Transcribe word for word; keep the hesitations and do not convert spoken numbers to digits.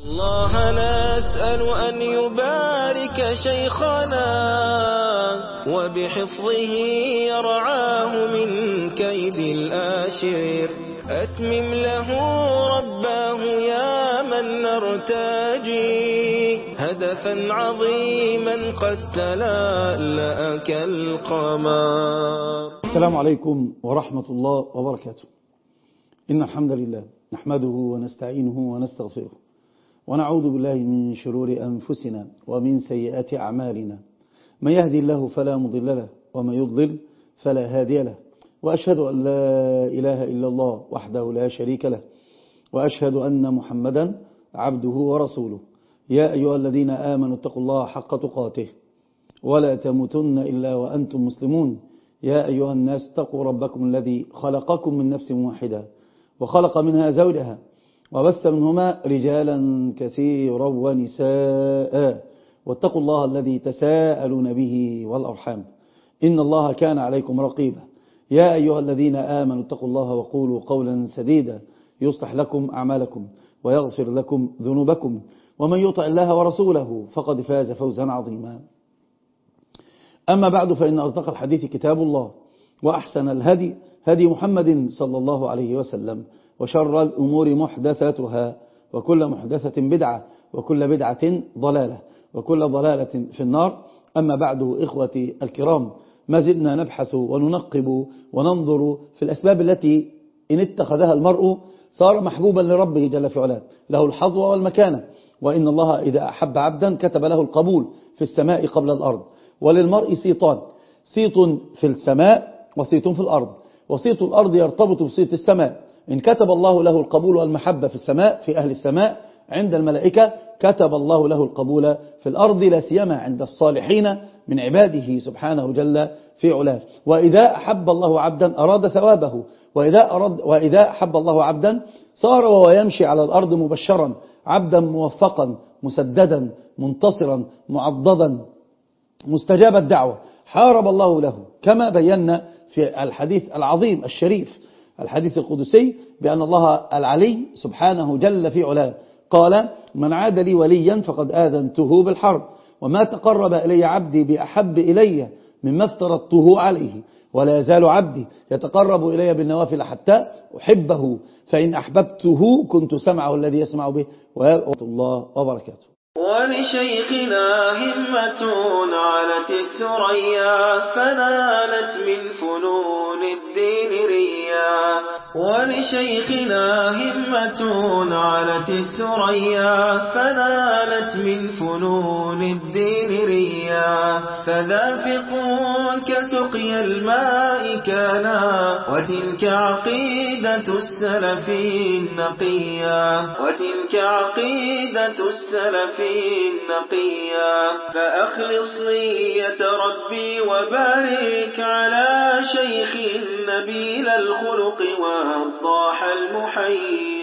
الله نسأل أن يبارك شيخنا وبحفظه يرعاه من كيد الآشر. أتمم له رباه يا من نرتجي هدفا عظيما قد تلألأ كالقمر. السلام عليكم ورحمة الله وبركاته. إن الحمد لله نحمده ونستعينه ونستغفره ونعوذ بالله من شرور أنفسنا ومن سيئات أعمالنا. من يهدي الله فلا مضل له ومن يضلل فلا هادي له، وأشهد أن لا إله إلا الله وحده لا شريك له، وأشهد أن محمدا عبده ورسوله. يا أيها الذين آمنوا اتقوا الله حق تقاته ولا تموتن إلا وأنتم مسلمون. يا أيها الناس اتقوا ربكم الذي خلقكم من نفس واحدة وخلق منها زوجها وبث منهما رجالا كثيرا ونساء، واتقوا الله الذي تساءلون به والأرحام إن الله كان عليكم رقيبا. يا أيها الذين آمنوا اتقوا الله وقولوا قولا سديدا يصلح لكم أعمالكم ويغفر لكم ذنوبكم، ومن يطع الله ورسوله فقد فاز فوزا عظيما. أما بعد، فإن أصدق الحديث كتاب الله، وأحسن الهدي هدي محمد صلى الله عليه وسلم، وشر الأمور محدثاتها، وكل محدثة بدعة، وكل بدعة ضلالة، وكل ضلالة في النار. أما بعد، إخوتي الكرام، ما زلنا نبحث وننقب وننظر في الأسباب التي إن اتخذها المرء صار محبوبا لربه جل في علاه، له الحظوة والمكانة. وإن الله إذا أحب عبدا كتب له القبول في السماء قبل الأرض. وللمرء صيتان، صيت في السماء وصيت في الأرض، وصيت الأرض يرتبط بصيت السماء. إن كتب الله له القبول والمحبة في السماء في أهل السماء عند الملائكة، كتب الله له القبول في الأرض، لا سيما عند الصالحين من عباده سبحانه جل في علاه. وإذا أحب الله عبدا أراد ثوابه، وإذا, أراد وإذا أحب الله عبدا صار وهو يمشي على الأرض مبشرا، عبدا موفقا مسددا منتصرا معضدا مستجاب الدعوة، حارب الله له، كما بينا في الحديث العظيم الشريف الحديث القدسي بأن الله العلي سبحانه جل في علاه قال: من عاد لي وليا فقد آذنته بالحرب، وما تقرب إلي عبدي بأحب إلي مما افترضته عليه، ولا يزال عبدي يتقرب إلي بالنوافل حتى أحبه، فإن أحببته كنت سمعه الذي يسمع به. ورحمة الله وبركاته. ولشيخنا همة علت الثريا فنالت من فنون الدين ريا. ولشيخنا همة علت الثريا فنالت من فنون الدين ريا. فذا فقه كسقي الماء كانا، وتلك عقيدة السلف النقيا، وتلك عقيدة السلف النقيا. فأخلص نية ربي وبارك على شيخ نبيل الخلق والضاح المحيا.